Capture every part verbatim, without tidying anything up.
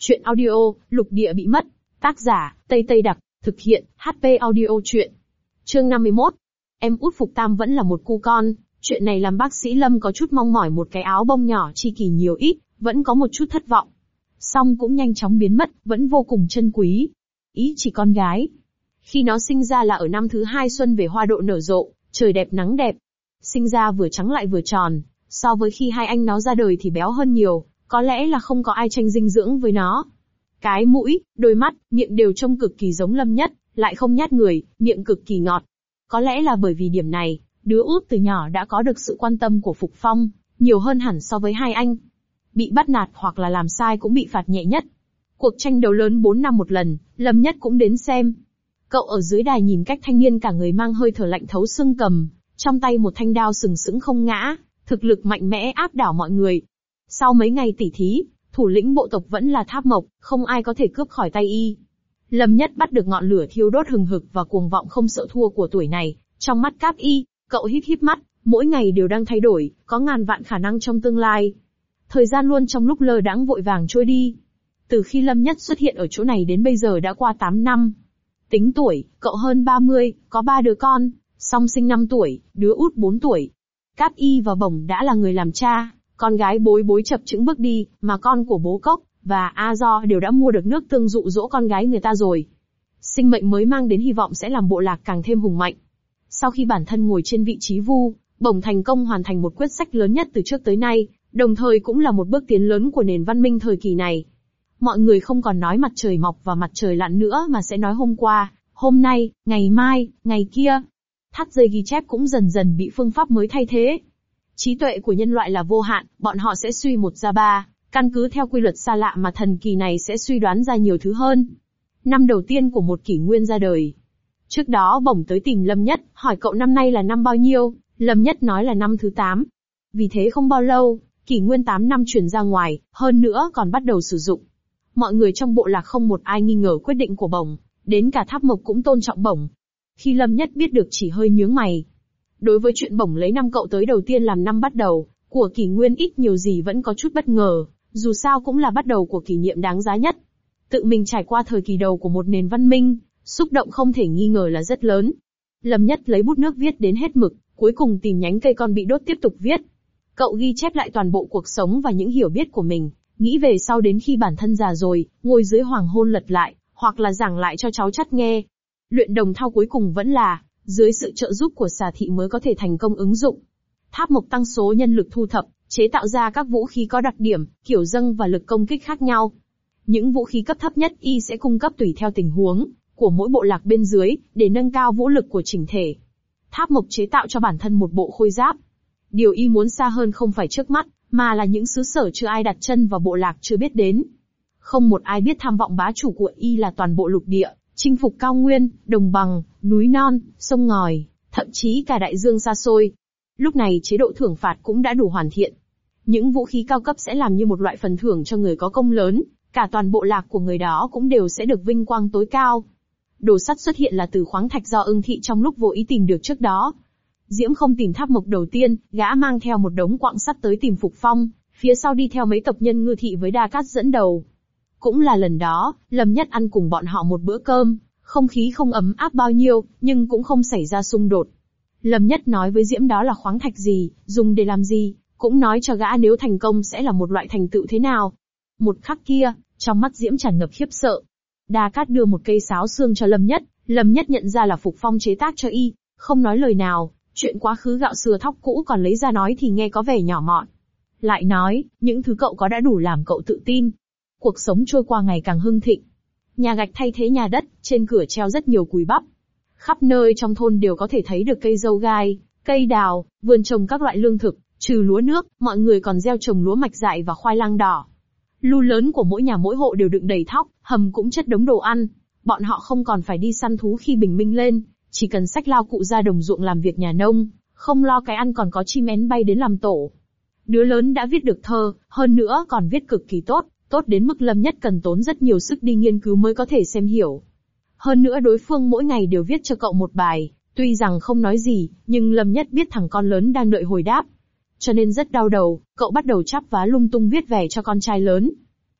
Chuyện audio, Lục Địa bị mất. Tác giả, Tây Tây Đặc, thực hiện, hát pê Audio truyện. Chương năm mươi mốt. Em út Phục Tam vẫn là một cu con, chuyện này làm bác sĩ Lâm có chút mong mỏi một cái áo bông nhỏ chi kỳ nhiều ít, vẫn có một chút thất vọng. Song cũng nhanh chóng biến mất, vẫn vô cùng chân quý. Ý chỉ con gái. Khi nó sinh ra là ở năm thứ hai xuân về hoa độ nở rộ, trời đẹp nắng đẹp. Sinh ra vừa trắng lại vừa tròn, so với khi hai anh nó ra đời thì béo hơn nhiều, có lẽ là không có ai tranh dinh dưỡng với nó. Cái mũi, đôi mắt, miệng đều trông cực kỳ giống Lâm Nhất, lại không nhát người, miệng cực kỳ ngọt. Có lẽ là bởi vì điểm này, đứa út từ nhỏ đã có được sự quan tâm của Phục Phong, nhiều hơn hẳn so với hai anh. Bị bắt nạt hoặc là làm sai cũng bị phạt nhẹ nhất. Cuộc tranh đấu lớn bốn năm một lần, Lâm Nhất cũng đến xem. Cậu ở dưới đài nhìn cách thanh niên cả người mang hơi thở lạnh thấu xương cầm, trong tay một thanh đao sừng sững không ngã, thực lực mạnh mẽ áp đảo mọi người. Sau mấy ngày tỉ thí, thủ lĩnh bộ tộc vẫn là Tháp Mộc, không ai có thể cướp khỏi tay y. Lâm Nhất bắt được ngọn lửa thiêu đốt hừng hực và cuồng vọng không sợ thua của tuổi này, trong mắt Cáp Y, cậu híp híp mắt, mỗi ngày đều đang thay đổi, có ngàn vạn khả năng trong tương lai. Thời gian luôn trong lúc lơ đãng vội vàng trôi đi. Từ khi Lâm Nhất xuất hiện ở chỗ này đến bây giờ đã qua tám năm. Tính tuổi, cậu hơn ba mươi, có ba đứa con, song sinh năm tuổi, đứa út bốn tuổi. Cáp Y và Bổng đã là người làm cha, con gái Bối Bối chập chững bước đi, mà con của Bố Cốc và A Do đều đã mua được nước tương dụ dỗ con gái người ta rồi. Sinh mệnh mới mang đến hy vọng sẽ làm bộ lạc càng thêm hùng mạnh. Sau khi bản thân ngồi trên vị trí vu, Bổng thành công hoàn thành một quyết sách lớn nhất từ trước tới nay, đồng thời cũng là một bước tiến lớn của nền văn minh thời kỳ này. Mọi người không còn nói mặt trời mọc và mặt trời lặn nữa mà sẽ nói hôm qua, hôm nay, ngày mai, ngày kia. Thắt dây ghi chép cũng dần dần bị phương pháp mới thay thế. Trí tuệ của nhân loại là vô hạn, bọn họ sẽ suy một ra ba, căn cứ theo quy luật xa lạ mà thần kỳ này sẽ suy đoán ra nhiều thứ hơn. Năm đầu tiên của một kỷ nguyên ra đời. Trước đó Bổng tới tìm Lâm Nhất, hỏi cậu năm nay là năm bao nhiêu, Lâm Nhất nói là năm thứ tám. Vì thế không bao lâu, kỷ nguyên tám năm truyền ra ngoài, hơn nữa còn bắt đầu sử dụng. Mọi người trong bộ lạc không một ai nghi ngờ quyết định của Bổng, đến cả Tháp Mộc cũng tôn trọng Bổng. Khi Lâm Nhất biết được chỉ hơi nhướng mày. Đối với chuyện Bổng lấy năm cậu tới đầu tiên làm năm bắt đầu của kỷ nguyên ít nhiều gì vẫn có chút bất ngờ, dù sao cũng là bắt đầu của kỷ niệm đáng giá nhất. Tự mình trải qua thời kỳ đầu của một nền văn minh, xúc động không thể nghi ngờ là rất lớn. Lâm Nhất lấy bút nước viết đến hết mực, cuối cùng tìm nhánh cây con bị đốt tiếp tục viết. Cậu ghi chép lại toàn bộ cuộc sống và những hiểu biết của mình, nghĩ về sau đến khi bản thân già rồi, ngồi dưới hoàng hôn lật lại, hoặc là giảng lại cho cháu chắt nghe. Luyện đồng thao cuối cùng vẫn là, dưới sự trợ giúp của xà thị mới có thể thành công ứng dụng. Tháp Mộc tăng số nhân lực thu thập, chế tạo ra các vũ khí có đặc điểm, kiểu dâng và lực công kích khác nhau. Những vũ khí cấp thấp nhất y sẽ cung cấp tùy theo tình huống của mỗi bộ lạc bên dưới, để nâng cao vũ lực của chỉnh thể. Tháp Mộc chế tạo cho bản thân một bộ khôi giáp. Điều y muốn xa hơn không phải trước mắt, mà là những xứ sở chưa ai đặt chân vào bộ lạc chưa biết đến. Không một ai biết tham vọng bá chủ của y là toàn bộ lục địa, chinh phục cao nguyên, đồng bằng, núi non, sông ngòi, thậm chí cả đại dương xa xôi. Lúc này chế độ thưởng phạt cũng đã đủ hoàn thiện. Những vũ khí cao cấp sẽ làm như một loại phần thưởng cho người có công lớn, cả toàn bộ lạc của người đó cũng đều sẽ được vinh quang tối cao. Đồ sắt xuất hiện là từ khoáng thạch do Ưng Thị trong lúc vô ý tìm được trước đó. Diễm không tìm Tháp Mộc đầu tiên, gã mang theo một đống quặng sắt tới tìm Phục Phong, phía sau đi theo mấy tộc nhân Ngư Thị với Đa Cát dẫn đầu. Cũng là lần đó, Lâm Nhất ăn cùng bọn họ một bữa cơm, không khí không ấm áp bao nhiêu, nhưng cũng không xảy ra xung đột. Lâm Nhất nói với Diễm đó là khoáng thạch gì, dùng để làm gì, cũng nói cho gã nếu thành công sẽ là một loại thành tựu thế nào. Một khắc kia, trong mắt Diễm tràn ngập khiếp sợ. Đa Cát đưa một cây sáo xương cho Lâm Nhất, Lâm Nhất nhận ra là Phục Phong chế tác cho y, không nói lời nào, chuyện quá khứ gạo sừa thóc cũ còn lấy ra nói thì nghe có vẻ nhỏ mọn. Lại nói, những thứ cậu có đã đủ làm cậu tự tin. Cuộc sống trôi qua ngày càng hưng thịnh. Nhà gạch thay thế nhà đất, trên cửa treo rất nhiều cùi bắp. Khắp nơi trong thôn đều có thể thấy được cây dâu gai, cây đào, vườn trồng các loại lương thực, trừ lúa nước, mọi người còn gieo trồng lúa mạch dại và khoai lang đỏ. Lu lớn của mỗi nhà mỗi hộ đều đựng đầy thóc, hầm cũng chất đống đồ ăn. Bọn họ không còn phải đi săn thú khi bình minh lên, chỉ cần xách lao cụ ra đồng ruộng làm việc nhà nông, không lo cái ăn còn có chim én bay đến làm tổ. Đứa lớn đã viết được thơ, hơn nữa còn viết cực kỳ tốt, tốt đến mức Lâm Nhất cần tốn rất nhiều sức đi nghiên cứu mới có thể xem hiểu. Hơn nữa đối phương mỗi ngày đều viết cho cậu một bài, tuy rằng không nói gì, nhưng Lâm Nhất biết thằng con lớn đang đợi hồi đáp. Cho nên rất đau đầu, cậu bắt đầu chắp vá lung tung viết về cho con trai lớn.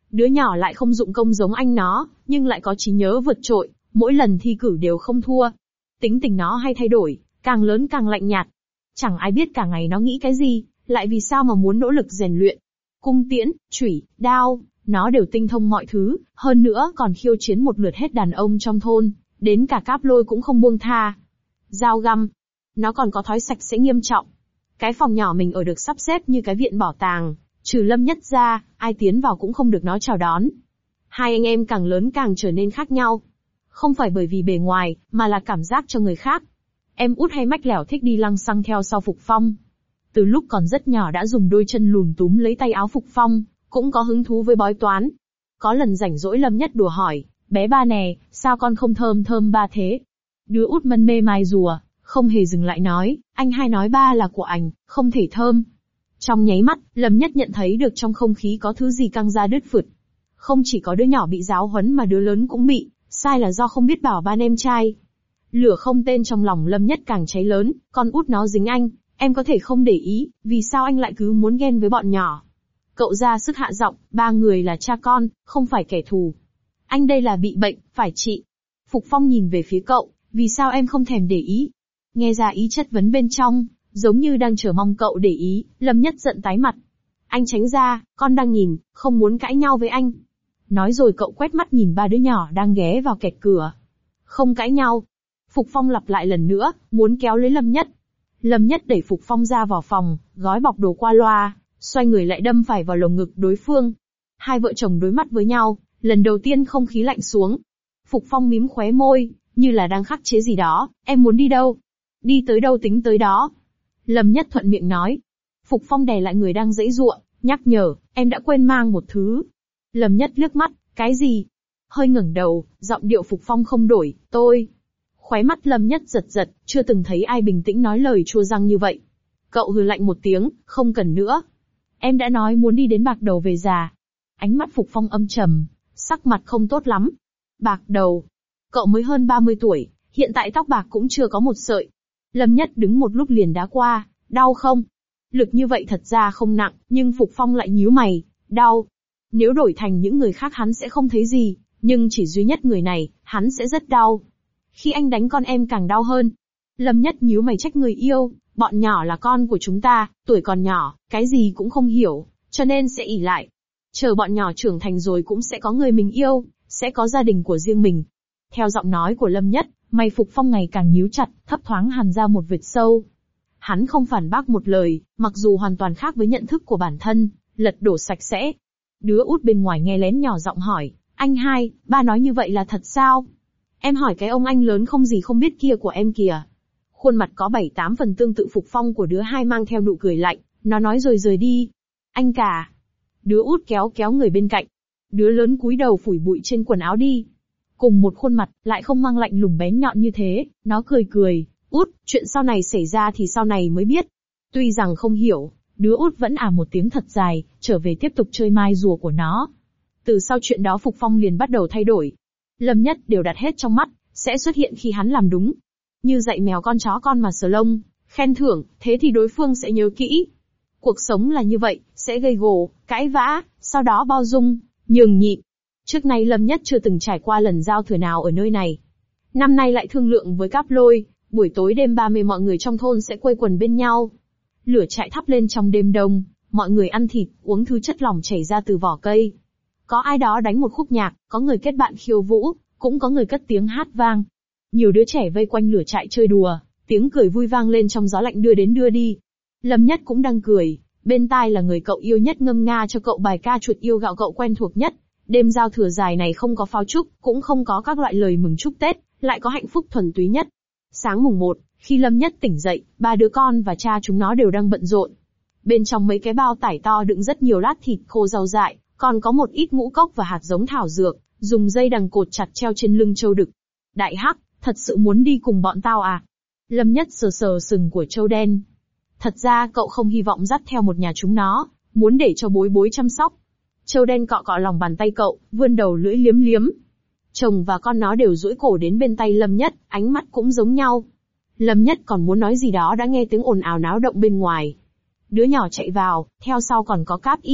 Đứa nhỏ lại không dụng công giống anh nó, nhưng lại có trí nhớ vượt trội, mỗi lần thi cử đều không thua. Tính tình nó hay thay đổi, càng lớn càng lạnh nhạt. Chẳng ai biết cả ngày nó nghĩ cái gì, lại vì sao mà muốn nỗ lực rèn luyện. Cung tiễn, chủy, đao, nó đều tinh thông mọi thứ, hơn nữa còn khiêu chiến một lượt hết đàn ông trong thôn, đến cả Cáp Lôi cũng không buông tha. Dao găm, nó còn có thói sạch sẽ nghiêm trọng. Cái phòng nhỏ mình ở được sắp xếp như cái viện bảo tàng, trừ Lâm Nhất ra, ai tiến vào cũng không được nó chào đón. Hai anh em càng lớn càng trở nên khác nhau. Không phải bởi vì bề ngoài, mà là cảm giác cho người khác. Em út hay mách lẻo thích đi lăng xăng theo sau Phục Phong. Từ lúc còn rất nhỏ đã dùng đôi chân lùn túm lấy tay áo Phục Phong, cũng có hứng thú với bói toán. Có lần rảnh rỗi Lâm Nhất đùa hỏi, bé ba nè, sao con không thơm thơm ba thế? Đứa út mân mê mai rùa, không hề dừng lại nói, anh hai nói ba là của ảnh, không thể thơm. Trong nháy mắt, Lâm Nhất nhận thấy được trong không khí có thứ gì căng ra đứt phượt. Không chỉ có đứa nhỏ bị giáo huấn mà đứa lớn cũng bị, sai là do không biết bảo ban em trai. Lửa không tên trong lòng Lâm Nhất càng cháy lớn, con út nó dính anh, em có thể không để ý, vì sao anh lại cứ muốn ghen với bọn nhỏ? Cậu ra sức hạ giọng, ba người là cha con, không phải kẻ thù. Anh đây là bị bệnh, phải trị. Phục Phong nhìn về phía cậu, vì sao em không thèm để ý? Nghe ra ý chất vấn bên trong, giống như đang chờ mong cậu để ý, Lâm Nhất giận tái mặt. Anh tránh ra, con đang nhìn, không muốn cãi nhau với anh. Nói rồi cậu quét mắt nhìn ba đứa nhỏ đang ghé vào kẹt cửa. Không cãi nhau. Phục Phong lặp lại lần nữa, muốn kéo lấy Lâm Nhất. Lâm Nhất đẩy Phục Phong ra vào phòng, gói bọc đồ qua loa, xoay người lại đâm phải vào lồng ngực đối phương. Hai vợ chồng đối mắt với nhau, lần đầu tiên không khí lạnh xuống. Phục Phong mím khóe môi, như là đang khắc chế gì đó, em muốn đi đâu? Đi tới đâu tính tới đó. Lâm Nhất thuận miệng nói. Phục Phong đè lại người đang giãy giụa, nhắc nhở, em đã quên mang một thứ. Lâm Nhất liếc mắt, cái gì? Hơi ngẩng đầu, giọng điệu Phục Phong không đổi, tôi. Khóe mắt Lâm Nhất giật giật, chưa từng thấy ai bình tĩnh nói lời chua răng như vậy. Cậu hừ lạnh một tiếng, không cần nữa. Em đã nói muốn đi đến bạc đầu về già. Ánh mắt Phục Phong âm trầm, sắc mặt không tốt lắm. Bạc đầu. Cậu mới hơn ba mươi tuổi, hiện tại tóc bạc cũng chưa có một sợi. Lâm Nhất đứng một lúc liền đá qua, đau không? Lực như vậy thật ra không nặng, nhưng Phục Phong lại nhíu mày, đau. Nếu đổi thành những người khác hắn sẽ không thấy gì, nhưng chỉ duy nhất người này, hắn sẽ rất đau. Khi anh đánh con em càng đau hơn. Lâm Nhất nhíu mày trách người yêu, bọn nhỏ là con của chúng ta, tuổi còn nhỏ, cái gì cũng không hiểu, cho nên sẽ ỷ lại. Chờ bọn nhỏ trưởng thành rồi cũng sẽ có người mình yêu, sẽ có gia đình của riêng mình. Theo giọng nói của Lâm Nhất, mày Phục Phong ngày càng nhíu chặt, thấp thoáng hằn ra một vệt sâu. Hắn không phản bác một lời, mặc dù hoàn toàn khác với nhận thức của bản thân, lật đổ sạch sẽ. Đứa út bên ngoài nghe lén nhỏ giọng hỏi, anh hai, ba nói như vậy là thật sao? Em hỏi cái ông anh lớn không gì không biết kia của em kìa. Khuôn mặt có bảy tám phần tương tự Phục Phong của đứa hai mang theo nụ cười lạnh, nó nói rồi rời đi. Anh cả. Đứa út kéo kéo người bên cạnh. Đứa lớn cúi đầu phủi bụi trên quần áo đi. Cùng một khuôn mặt, lại không mang lạnh lùng bén nhọn như thế, nó cười cười, út, chuyện sau này xảy ra thì sau này mới biết. Tuy rằng không hiểu, đứa út vẫn à một tiếng thật dài, trở về tiếp tục chơi mai rùa của nó. Từ sau chuyện đó Phục Phong liền bắt đầu thay đổi. Lâm Nhất đều đặt hết trong mắt, sẽ xuất hiện khi hắn làm đúng. Như dạy mèo con chó con mà sờ lông, khen thưởng, thế thì đối phương sẽ nhớ kỹ. Cuộc sống là như vậy, sẽ gây gổ, cãi vã, sau đó bao dung, nhường nhịn. Trước nay Lâm Nhất chưa từng trải qua lần giao thừa nào ở nơi này. Năm nay lại thương lượng với Cáp Lôi, buổi tối đêm ba mươi mọi người trong thôn sẽ quây quần bên nhau. Lửa trại thắp lên trong đêm đông, mọi người ăn thịt, uống thứ chất lỏng chảy ra từ vỏ cây. Có ai đó đánh một khúc nhạc, có người kết bạn khiêu vũ, cũng có người cất tiếng hát vang. Nhiều đứa trẻ vây quanh lửa trại chơi đùa, tiếng cười vui vang lên trong gió lạnh đưa đến đưa đi. Lâm Nhất cũng đang cười, bên tai là người cậu yêu nhất ngâm nga cho cậu bài ca chuột yêu gạo cậu quen thuộc nhất. Đêm giao thừa dài này không có pháo trúc, cũng không có các loại lời mừng chúc Tết, lại có hạnh phúc thuần túy nhất. Sáng mùng một, khi Lâm Nhất tỉnh dậy, ba đứa con và cha chúng nó đều đang bận rộn. Bên trong mấy cái bao tải to đựng rất nhiều lát thịt khô rau dại, còn có một ít ngũ cốc và hạt giống thảo dược, dùng dây đằng cột chặt treo trên lưng trâu đực. Đại Hắc, thật sự muốn đi cùng bọn tao à? Lâm Nhất sờ sờ sừng của trâu đen. Thật ra cậu không hy vọng dắt theo một nhà chúng nó, muốn để cho bối bối chăm sóc. Trâu đen cọ cọ lòng bàn tay cậu, vươn đầu lưỡi liếm liếm. Chồng và con nó đều duỗi cổ đến bên tay Lâm Nhất, ánh mắt cũng giống nhau. Lâm Nhất còn muốn nói gì đó đã nghe tiếng ồn ào náo động bên ngoài. Đứa nhỏ chạy vào, theo sau còn có Cáp Y,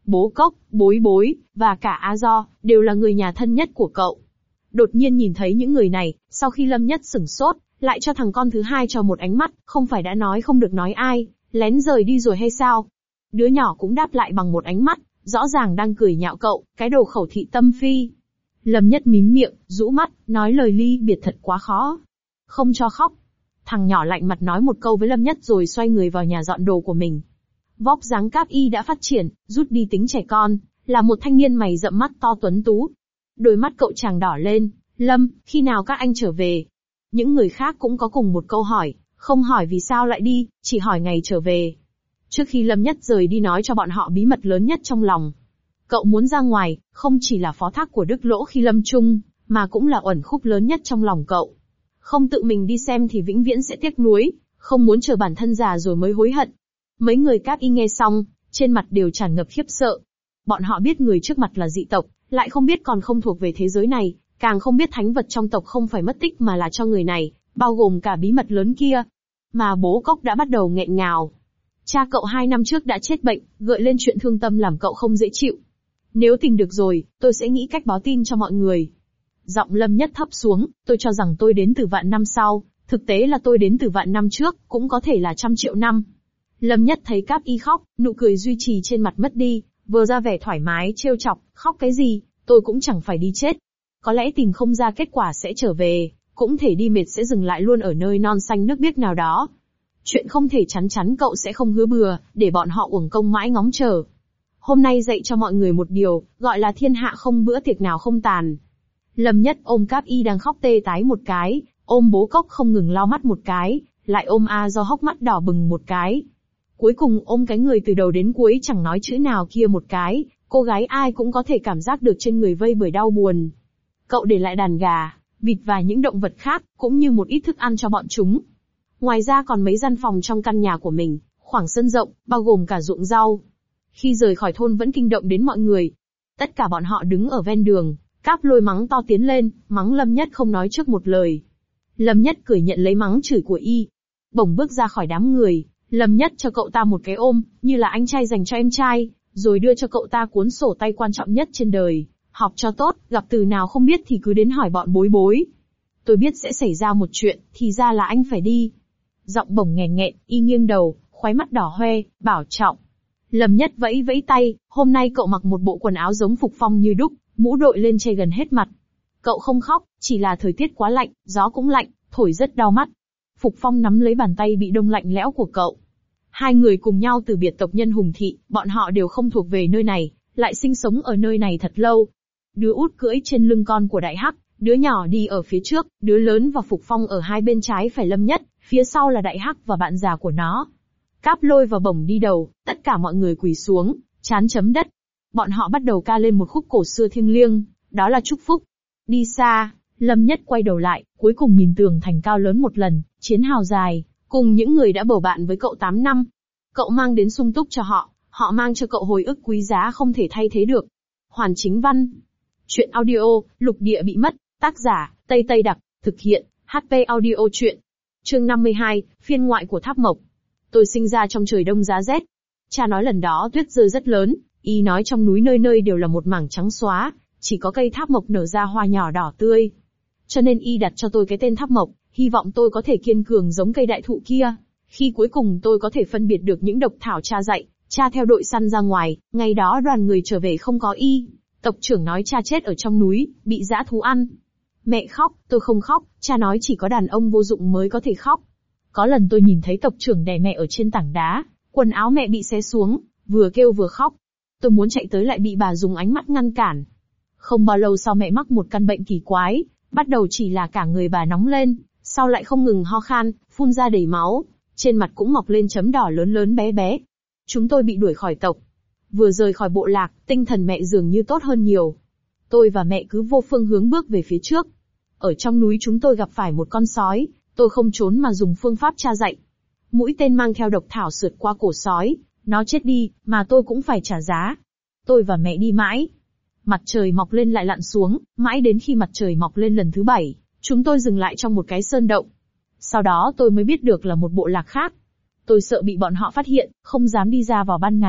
Bố Cốc, Bối Bối, và cả A Do, đều là người nhà thân nhất của cậu. Đột nhiên nhìn thấy những người này, sau khi Lâm Nhất sửng sốt, lại cho thằng con thứ hai cho một ánh mắt, không phải đã nói không được nói ai, lén rời đi rồi hay sao? Đứa nhỏ cũng đáp lại bằng một ánh mắt, rõ ràng đang cười nhạo cậu, cái đồ khẩu thị tâm phi. Lâm Nhất mím miệng, rũ mắt, nói lời ly biệt thật quá khó. Không cho khóc. Thằng nhỏ lạnh mặt nói một câu với Lâm Nhất rồi xoay người vào nhà dọn đồ của mình. Vóc dáng Cáp Y đã phát triển, rút đi tính trẻ con, là một thanh niên mày rậm mắt to tuấn tú. Đôi mắt cậu chàng đỏ lên, Lâm, khi nào các anh trở về? Những người khác cũng có cùng một câu hỏi, không hỏi vì sao lại đi, chỉ hỏi ngày trở về. Trước khi Lâm Nhất rời đi nói cho bọn họ bí mật lớn nhất trong lòng. Cậu muốn ra ngoài, không chỉ là phó thác của Đức Lỗ khi lâm chung, mà cũng là uẩn khúc lớn nhất trong lòng cậu. Không tự mình đi xem thì vĩnh viễn sẽ tiếc nuối, không muốn chờ bản thân già rồi mới hối hận. Mấy người Cáp Y nghe xong, trên mặt đều tràn ngập khiếp sợ. Bọn họ biết người trước mặt là dị tộc, lại không biết còn không thuộc về thế giới này, càng không biết thánh vật trong tộc không phải mất tích mà là cho người này, bao gồm cả bí mật lớn kia. Mà bố Cốc đã bắt đầu nghẹn ngào. Cha cậu hai năm trước đã chết bệnh, gợi lên chuyện thương tâm làm cậu không dễ chịu. Nếu tìm được rồi, tôi sẽ nghĩ cách báo tin cho mọi người. Giọng Lâm Nhất thấp xuống, tôi cho rằng tôi đến từ vạn năm sau, thực tế là tôi đến từ vạn năm trước, cũng có thể là trăm triệu năm. Lâm Nhất thấy Cáp Y khóc, nụ cười duy trì trên mặt mất đi, vừa ra vẻ thoải mái trêu chọc, khóc cái gì, tôi cũng chẳng phải đi chết. Có lẽ tìm không ra kết quả sẽ trở về, cũng thể đi mệt sẽ dừng lại luôn ở nơi non xanh nước biếc nào đó. Chuyện không thể chắn chắn cậu sẽ không hứa bừa, để bọn họ uổng công mãi ngóng chờ. Hôm nay dạy cho mọi người một điều, gọi là thiên hạ không bữa tiệc nào không tàn. Lâm Nhất ôm Cáp Y đang khóc tê tái một cái, ôm bố Cốc không ngừng lau mắt một cái, lại ôm A Do hốc mắt đỏ bừng một cái. Cuối cùng ôm cái người từ đầu đến cuối chẳng nói chữ nào kia một cái, cô gái ai cũng có thể cảm giác được trên người vây bởi đau buồn. Cậu để lại đàn gà, vịt và những động vật khác, cũng như một ít thức ăn cho bọn chúng. Ngoài ra còn mấy gian phòng trong căn nhà của mình, khoảng sân rộng, bao gồm cả ruộng rau. Khi rời khỏi thôn vẫn kinh động đến mọi người. Tất cả bọn họ đứng ở ven đường, Cáp Lôi mắng to tiến lên, mắng Lâm Nhất không nói trước một lời. Lâm Nhất cười nhận lấy mắng chửi của y. Bỗng bước ra khỏi đám người, Lâm Nhất cho cậu ta một cái ôm, như là anh trai dành cho em trai, rồi đưa cho cậu ta cuốn sổ tay quan trọng nhất trên đời. Học cho tốt, gặp từ nào không biết thì cứ đến hỏi bọn Bối Bối. Tôi biết sẽ xảy ra một chuyện, thì ra là anh phải đi. Giọng bổng nghẹn nghẹn, y nghiêng đầu, khóe mắt đỏ hoe, bảo trọng. Lâm Nhất vẫy vẫy tay, hôm nay cậu mặc một bộ quần áo giống Phục Phong như đúc, mũ đội lên che gần hết mặt. Cậu không khóc, chỉ là thời tiết quá lạnh, gió cũng lạnh, thổi rất đau mắt. Phục Phong nắm lấy bàn tay bị đông lạnh lẽo của cậu. Hai người cùng nhau từ biệt tộc nhân Hùng Thị, bọn họ đều không thuộc về nơi này, lại sinh sống ở nơi này thật lâu. Đứa út cưỡi trên lưng con của Đại Hắc, đứa nhỏ đi ở phía trước, đứa lớn và Phục Phong ở hai bên trái phải Lâm Nhất, phía sau là Đại Hắc và bạn già của nó. Cáp Lôi và Bổng đi đầu, tất cả mọi người quỳ xuống, chán chấm đất. Bọn họ bắt đầu ca lên một khúc cổ xưa thiêng liêng, đó là chúc phúc. Đi xa, Lâm Nhất quay đầu lại, cuối cùng nhìn tường thành cao lớn một lần, chiến hào dài, cùng những người đã bầu bạn với cậu tám năm. Cậu mang đến sung túc cho họ, họ mang cho cậu hồi ức quý giá không thể thay thế được. Hoàn Chính Văn. Chuyện audio, Lục Địa Bị Mất, tác giả, Tây Tây Đặc, thực hiện, hát pê Audio Chuyện. Chương năm mươi hai, phiên ngoại của Tháp Mộc. Tôi sinh ra trong trời đông giá rét. Cha nói lần đó tuyết rơi rất lớn, y nói trong núi nơi nơi đều là một mảng trắng xóa, chỉ có cây tháp mộc nở ra hoa nhỏ đỏ tươi. Cho nên y đặt cho tôi cái tên Tháp Mộc, hy vọng tôi có thể kiên cường giống cây đại thụ kia. Khi cuối cùng tôi có thể phân biệt được những độc thảo cha dạy, cha theo đội săn ra ngoài, ngày đó đoàn người trở về không có y. Tộc trưởng nói cha chết ở trong núi, bị dã thú ăn. Mẹ khóc, tôi không khóc, cha nói chỉ có đàn ông vô dụng mới có thể khóc. Có lần tôi nhìn thấy tộc trưởng đè mẹ ở trên tảng đá, quần áo mẹ bị xé xuống, vừa kêu vừa khóc. Tôi muốn chạy tới lại bị bà dùng ánh mắt ngăn cản. Không bao lâu sau mẹ mắc một căn bệnh kỳ quái, bắt đầu chỉ là cả người bà nóng lên, sau lại không ngừng ho khan, phun ra đầy máu, trên mặt cũng mọc lên chấm đỏ lớn lớn bé bé. Chúng tôi bị đuổi khỏi tộc. Vừa rời khỏi bộ lạc, tinh thần mẹ dường như tốt hơn nhiều. Tôi và mẹ cứ vô phương hướng bước về phía trước. Ở trong núi chúng tôi gặp phải một con sói, tôi không trốn mà dùng phương pháp cha dạy. Mũi tên mang theo độc thảo sượt qua cổ sói, nó chết đi, mà tôi cũng phải trả giá. Tôi và mẹ đi mãi. Mặt trời mọc lên lại lặn xuống, mãi đến khi mặt trời mọc lên lần thứ bảy, chúng tôi dừng lại trong một cái sơn động. Sau đó tôi mới biết được là một bộ lạc khác. Tôi sợ bị bọn họ phát hiện, không dám đi ra vào ban ngày,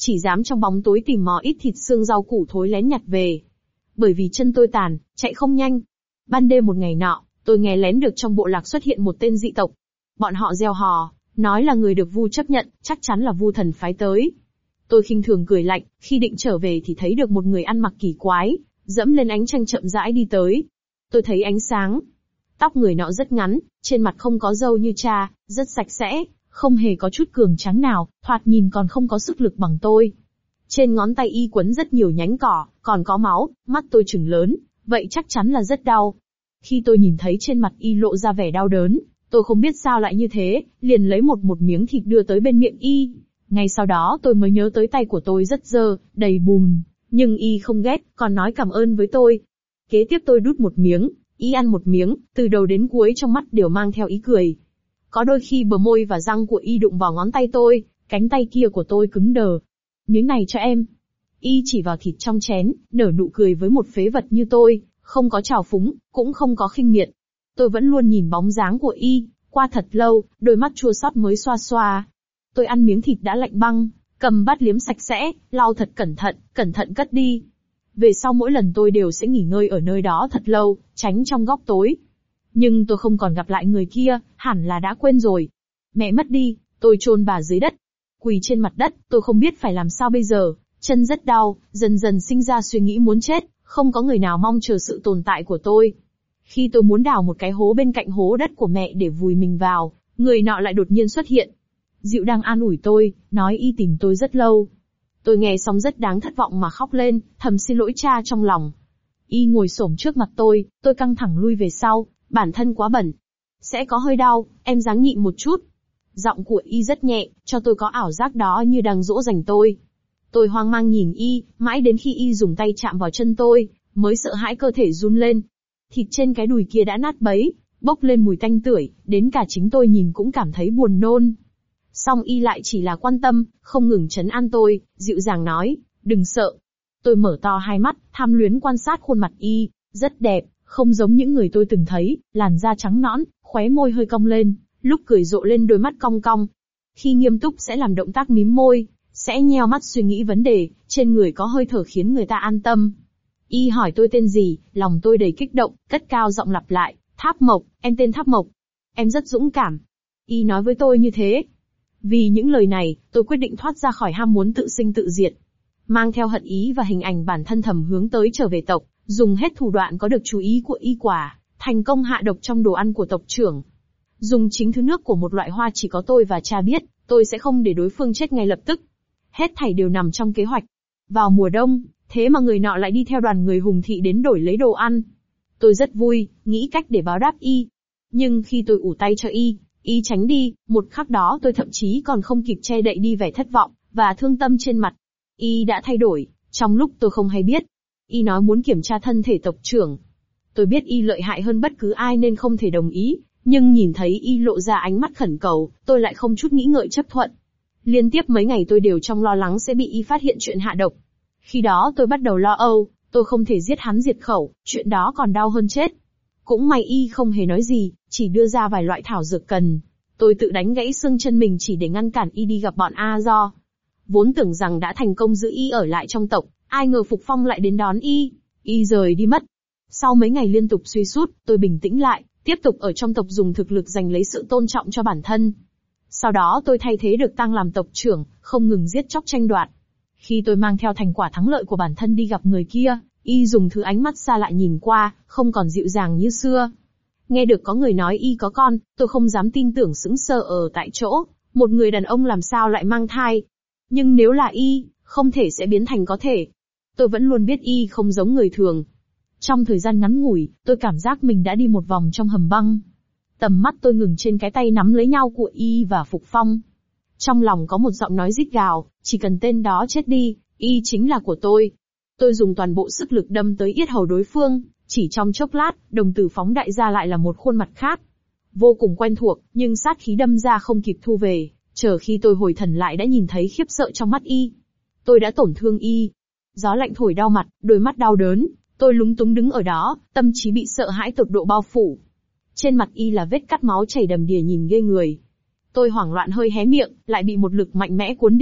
chỉ dám trong bóng tối tìm mò ít thịt xương rau củ thối lén nhặt về. Bởi vì chân tôi tàn, chạy không nhanh. Ban đêm một ngày nọ, tôi nghe lén được trong bộ lạc xuất hiện một tên dị tộc. Bọn họ reo hò, nói là người được Vu chấp nhận, chắc chắn là Vu thần phái tới. Tôi khinh thường cười lạnh, khi định trở về thì thấy được một người ăn mặc kỳ quái, dẫm lên ánh trăng chậm rãi đi tới. Tôi thấy ánh sáng. Tóc người nọ rất ngắn, trên mặt không có râu như cha, rất sạch sẽ, không hề có chút cường tráng nào, thoạt nhìn còn không có sức lực bằng tôi. Trên ngón tay y quấn rất nhiều nhánh cỏ, còn có máu, mắt tôi trừng lớn, vậy chắc chắn là rất đau. Khi tôi nhìn thấy trên mặt y lộ ra vẻ đau đớn, tôi không biết sao lại như thế, liền lấy một một miếng thịt đưa tới bên miệng y. Ngay sau đó tôi mới nhớ tới tay của tôi rất dơ, đầy bùn, nhưng y không ghét, còn nói cảm ơn với tôi. Kế tiếp tôi đút một miếng, y ăn một miếng, từ đầu đến cuối trong mắt đều mang theo ý cười. Có đôi khi bờ môi và răng của y đụng vào ngón tay tôi, cánh tay kia của tôi cứng đờ. Miếng này cho em. Y chỉ vào thịt trong chén, nở nụ cười với một phế vật như tôi, không có trào phúng, cũng không có khinh miệt. Tôi vẫn luôn nhìn bóng dáng của y, qua thật lâu, đôi mắt chua xót mới xoa xoa. Tôi ăn miếng thịt đã lạnh băng, cầm bát liếm sạch sẽ, lau thật cẩn thận, cẩn thận cất đi. Về sau mỗi lần tôi đều sẽ nghỉ ngơi ở nơi đó thật lâu, tránh trong góc tối. Nhưng tôi không còn gặp lại người kia, hẳn là đã quên rồi. Mẹ mất đi, tôi chôn bà dưới đất. Quỳ trên mặt đất, tôi không biết phải làm sao bây giờ, chân rất đau, dần dần sinh ra suy nghĩ muốn chết, không có người nào mong chờ sự tồn tại của tôi. Khi tôi muốn đào một cái hố bên cạnh hố đất của mẹ để vùi mình vào, người nọ lại đột nhiên xuất hiện. Dịu đang an ủi tôi, nói y tìm tôi rất lâu. Tôi nghe xong rất đáng thất vọng mà khóc lên, thầm xin lỗi cha trong lòng. Y ngồi xổm trước mặt tôi, tôi căng thẳng lui về sau, bản thân quá bẩn. Sẽ có hơi đau, em ráng nhịn một chút. Giọng của y rất nhẹ, cho tôi có ảo giác đó như đang dỗ dành tôi. Tôi hoang mang nhìn y, mãi đến khi y dùng tay chạm vào chân tôi, mới sợ hãi cơ thể run lên. Thịt trên cái đùi kia đã nát bấy, bốc lên mùi tanh tưởi, đến cả chính tôi nhìn cũng cảm thấy buồn nôn. Song y lại chỉ là quan tâm, không ngừng trấn an tôi, dịu dàng nói, đừng sợ. Tôi mở to hai mắt, tham luyến quan sát khuôn mặt y, rất đẹp, không giống những người tôi từng thấy, làn da trắng nõn, khóe môi hơi cong lên, lúc cười rộ lên đôi mắt cong cong. Khi nghiêm túc sẽ làm động tác mím môi, sẽ nheo mắt suy nghĩ vấn đề, trên người có hơi thở khiến người ta an tâm. Y hỏi tôi tên gì, lòng tôi đầy kích động, cất cao giọng lặp lại, Tháp Mộc, em tên Tháp Mộc. Em rất dũng cảm. Y nói với tôi như thế. Vì những lời này, tôi quyết định thoát ra khỏi ham muốn tự sinh tự diệt. Mang theo hận ý và hình ảnh bản thân thầm hướng tới trở về tộc, dùng hết thủ đoạn có được chú ý của y quả, thành công hạ độc trong đồ ăn của tộc trưởng. Dùng chính thứ nước của một loại hoa chỉ có tôi và cha biết, tôi sẽ không để đối phương chết ngay lập tức. Hết thảy đều nằm trong kế hoạch. Vào mùa đông, thế mà người nọ lại đi theo đoàn người Hùng Thị đến đổi lấy đồ ăn. Tôi rất vui, nghĩ cách để báo đáp y. Nhưng khi tôi ủ tay cho y, y tránh đi, một khắc đó tôi thậm chí còn không kịp che đậy đi vẻ thất vọng và thương tâm trên mặt. Y đã thay đổi, trong lúc tôi không hay biết. Y nói muốn kiểm tra thân thể tộc trưởng. Tôi biết y lợi hại hơn bất cứ ai nên không thể đồng ý, nhưng nhìn thấy y lộ ra ánh mắt khẩn cầu, tôi lại không chút nghĩ ngợi chấp thuận. Liên tiếp mấy ngày tôi đều trong lo lắng sẽ bị y phát hiện chuyện hạ độc. Khi đó tôi bắt đầu lo âu, tôi không thể giết hắn diệt khẩu, chuyện đó còn đau hơn chết. Cũng may y không hề nói gì, chỉ đưa ra vài loại thảo dược cần. Tôi tự đánh gãy xương chân mình chỉ để ngăn cản y đi gặp bọn A Do. Vốn tưởng rằng đã thành công giữ y ở lại trong tộc, ai ngờ Phục Phong lại đến đón y. Y rời đi mất. Sau mấy ngày liên tục suy sút, tôi bình tĩnh lại, tiếp tục ở trong tộc dùng thực lực giành lấy sự tôn trọng cho bản thân. Sau đó tôi thay thế được Tăng làm tộc trưởng, không ngừng giết chóc tranh đoạt. Khi tôi mang theo thành quả thắng lợi của bản thân đi gặp người kia, y dùng thứ ánh mắt xa lạ nhìn qua, không còn dịu dàng như xưa. Nghe được có người nói y có con, tôi không dám tin tưởng, sững sờ ở tại chỗ, một người đàn ông làm sao lại mang thai. Nhưng nếu là y, không thể sẽ biến thành có thể. Tôi vẫn luôn biết y không giống người thường. Trong thời gian ngắn ngủi, tôi cảm giác mình đã đi một vòng trong hầm băng. Tầm mắt tôi ngừng trên cái tay nắm lấy nhau của y và Phục Phong. Trong lòng có một giọng nói rít gào, chỉ cần tên đó chết đi, y chính là của tôi. Tôi dùng toàn bộ sức lực đâm tới yết hầu đối phương, chỉ trong chốc lát, đồng tử phóng đại ra lại là một khuôn mặt khác. Vô cùng quen thuộc, nhưng sát khí đâm ra không kịp thu về, chờ khi tôi hồi thần lại đã nhìn thấy khiếp sợ trong mắt y. Tôi đã tổn thương y. Gió lạnh thổi đau mặt, đôi mắt đau đớn, tôi lúng túng đứng ở đó, tâm trí bị sợ hãi tột độ bao phủ. Trên mặt y là vết cắt máu chảy đầm đìa nhìn ghê người. Tôi hoảng loạn hơi hé miệng, lại bị một lực mạnh mẽ cuốn đi,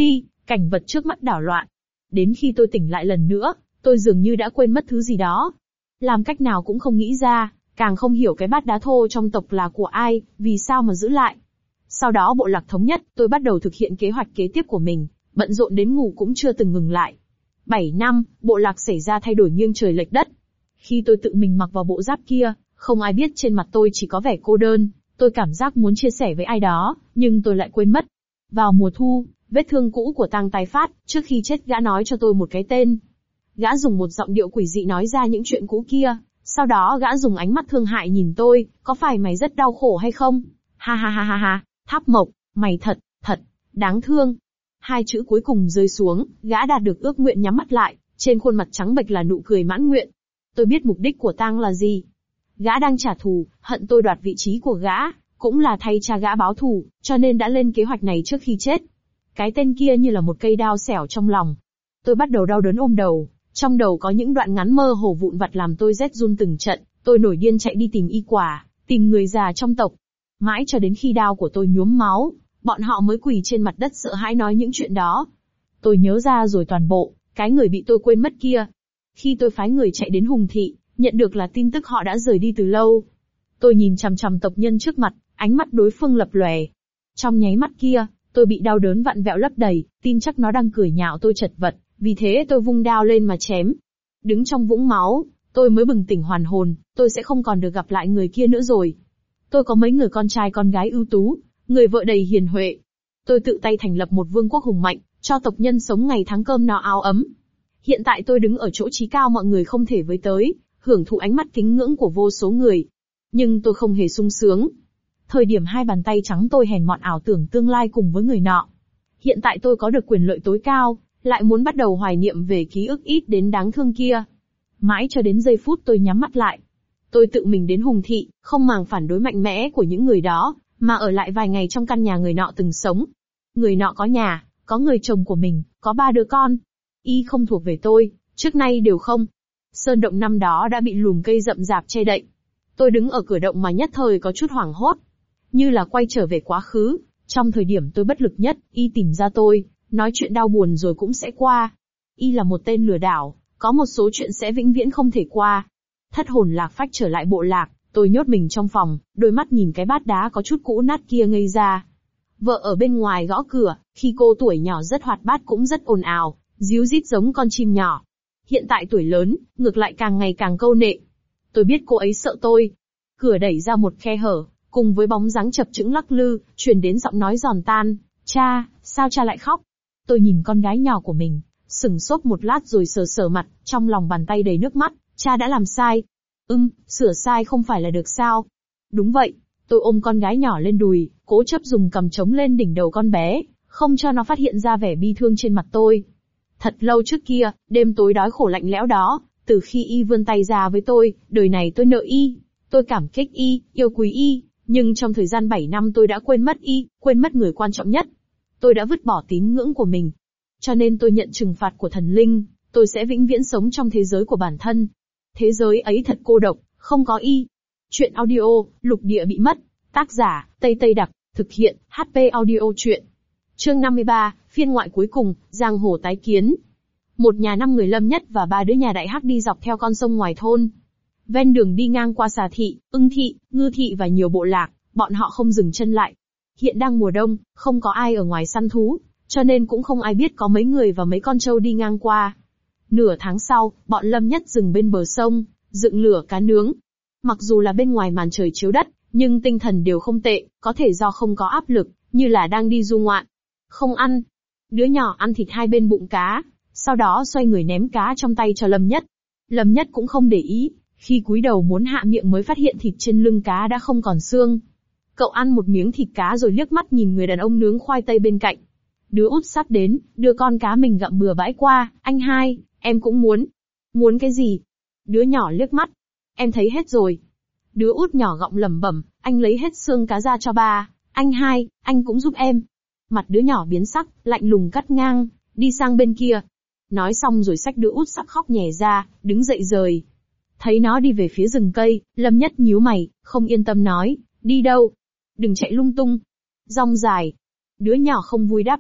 cảnh vật trước mắt đảo loạn. Đến khi tôi tỉnh lại lần nữa, tôi dường như đã quên mất thứ gì đó. Làm cách nào cũng không nghĩ ra, càng không hiểu cái bát đá thô trong tộc là của ai, vì sao mà giữ lại. Sau đó bộ lạc thống nhất, tôi bắt đầu thực hiện kế hoạch kế tiếp của mình, bận rộn đến ngủ cũng chưa từng ngừng lại. Bảy năm, bộ lạc xảy ra thay đổi nghiêng trời lệch đất. Khi tôi tự mình mặc vào bộ giáp kia, không ai biết trên mặt tôi chỉ có vẻ cô đơn, tôi cảm giác muốn chia sẻ với ai đó, nhưng tôi lại quên mất. Vào mùa thu, vết thương cũ của Tang tái phát, trước khi chết gã nói cho tôi một cái tên. Gã dùng một giọng điệu quỷ dị nói ra những chuyện cũ kia, sau đó gã dùng ánh mắt thương hại nhìn tôi, có phải mày rất đau khổ hay không? Ha ha ha ha ha, Tháp Mộc, mày thật, thật, đáng thương. Hai chữ cuối cùng rơi xuống, gã đạt được ước nguyện nhắm mắt lại, trên khuôn mặt trắng bệch là nụ cười mãn nguyện. Tôi biết mục đích của Tang là gì. Gã đang trả thù, hận tôi đoạt vị trí của gã, cũng là thay cha gã báo thù, cho nên đã lên kế hoạch này trước khi chết. Cái tên kia như là một cây đao xẻo trong lòng. Tôi bắt đầu đau đớn ôm đầu, trong đầu có những đoạn ngắn mơ hồ vụn vặt làm tôi rét run từng trận, tôi nổi điên chạy đi tìm y quả, tìm người già trong tộc. Mãi cho đến khi đao của tôi nhuốm máu, bọn họ mới quỳ trên mặt đất sợ hãi nói những chuyện đó. Tôi nhớ ra rồi toàn bộ, cái người bị tôi quên mất kia. Khi tôi phái người chạy đến Hùng Thị, nhận được là tin tức họ đã rời đi từ lâu. Tôi nhìn chằm chằm tộc nhân trước mặt, ánh mắt đối phương lập lòe. Trong nháy mắt kia, tôi bị đau đớn vặn vẹo lấp đầy, tin chắc nó đang cười nhạo tôi chật vật, vì thế tôi vung đao lên mà chém. Đứng trong vũng máu, tôi mới bừng tỉnh hoàn hồn, tôi sẽ không còn được gặp lại người kia nữa rồi. Tôi có mấy người con trai con gái ưu tú, người vợ đầy hiền huệ. Tôi tự tay thành lập một vương quốc hùng mạnh, cho tộc nhân sống ngày tháng cơm no áo ấm. Hiện tại tôi đứng ở chỗ chí cao mọi người không thể với tới, hưởng thụ ánh mắt kính ngưỡng của vô số người. Nhưng tôi không hề sung sướng. Thời điểm hai bàn tay trắng tôi hèn mọn ảo tưởng tương lai cùng với người nọ. Hiện tại tôi có được quyền lợi tối cao, lại muốn bắt đầu hoài niệm về ký ức ít đến đáng thương kia. Mãi cho đến giây phút tôi nhắm mắt lại. Tôi tự mình đến Hùng Thị, không màng phản đối mạnh mẽ của những người đó, mà ở lại vài ngày trong căn nhà người nọ từng sống. Người nọ có nhà, có người chồng của mình, có ba đứa con. Y không thuộc về tôi, trước nay đều không. Sơn động năm đó đã bị lùm cây rậm rạp che đậy. Tôi đứng ở cửa động mà nhất thời có chút hoảng hốt. Như là quay trở về quá khứ, trong thời điểm tôi bất lực nhất, Y tìm ra tôi, nói chuyện đau buồn rồi cũng sẽ qua. Y là một tên lừa đảo, có một số chuyện sẽ vĩnh viễn không thể qua. Thất hồn lạc phách trở lại bộ lạc, tôi nhốt mình trong phòng, đôi mắt nhìn cái bát đá có chút cũ nát kia ngây ra. Vợ ở bên ngoài gõ cửa, khi cô tuổi nhỏ rất hoạt bát cũng rất ồn ào, ríu rít giống con chim nhỏ. Hiện tại tuổi lớn, ngược lại càng ngày càng câu nệ. Tôi biết cô ấy sợ tôi. Cửa đẩy ra một khe hở, cùng với bóng dáng chập chững lắc lư, truyền đến giọng nói giòn tan. Cha, sao cha lại khóc? Tôi nhìn con gái nhỏ của mình, sửng sốt một lát rồi sờ sờ mặt, trong lòng bàn tay đầy nước mắt. Cha đã làm sai. Ừm, sửa sai không phải là được sao? Đúng vậy. Tôi ôm con gái nhỏ lên đùi, cố chấp dùng cằm chống lên đỉnh đầu con bé, không cho nó phát hiện ra vẻ bi thương trên mặt tôi. Thật lâu trước kia, đêm tối đói khổ lạnh lẽo đó, từ khi Y vươn tay ra với tôi, đời này tôi nợ Y. Tôi cảm kích Y, yêu quý Y, nhưng trong thời gian bảy năm tôi đã quên mất Y, quên mất người quan trọng nhất. Tôi đã vứt bỏ tín ngưỡng của mình. Cho nên tôi nhận trừng phạt của thần linh, tôi sẽ vĩnh viễn sống trong thế giới của bản thân. Thế giới ấy thật cô độc, không có Y. Chuyện audio, Lục Địa bị mất. Tác giả, Tây Tây Đặc, thực hiện, hát pê Audio truyện. Chương năm mươi ba, phiên ngoại cuối cùng, giang hồ tái kiến. Một nhà năm người Lâm Nhất và ba đứa nhà Đại Hắc đi dọc theo con sông ngoài thôn. Ven đường đi ngang qua Xà Thị, Ưng Thị, Ngư Thị và nhiều bộ lạc, bọn họ không dừng chân lại. Hiện đang mùa đông, không có ai ở ngoài săn thú, cho nên cũng không ai biết có mấy người và mấy con trâu đi ngang qua. Nửa tháng sau, bọn Lâm Nhất dừng bên bờ sông, dựng lửa cá nướng. Mặc dù là bên ngoài màn trời chiếu đất, nhưng tinh thần đều không tệ, có thể do không có áp lực, như là đang đi du ngoạn. Không ăn. Đứa nhỏ ăn thịt hai bên bụng cá, sau đó xoay người ném cá trong tay cho Lâm Nhất. Lâm Nhất cũng không để ý, khi cúi đầu muốn hạ miệng mới phát hiện thịt trên lưng cá đã không còn xương. Cậu ăn một miếng thịt cá rồi liếc mắt nhìn người đàn ông nướng khoai tây bên cạnh. Đứa út sắp đến, đưa con cá mình gặm bừa bãi qua, anh hai, em cũng muốn. Muốn cái gì? Đứa nhỏ liếc mắt. Em thấy hết rồi. Đứa út nhỏ gọng lẩm bẩm, anh lấy hết xương cá ra cho ba, anh hai, anh cũng giúp em. Mặt đứa nhỏ biến sắc, lạnh lùng cắt ngang, đi sang bên kia. Nói xong rồi xách đứa út sắc khóc nhè ra, đứng dậy rời. Thấy nó đi về phía rừng cây, Lâm Nhất nhíu mày, không yên tâm nói, đi đâu? Đừng chạy lung tung. Rong dài. Đứa nhỏ không vui đáp lại,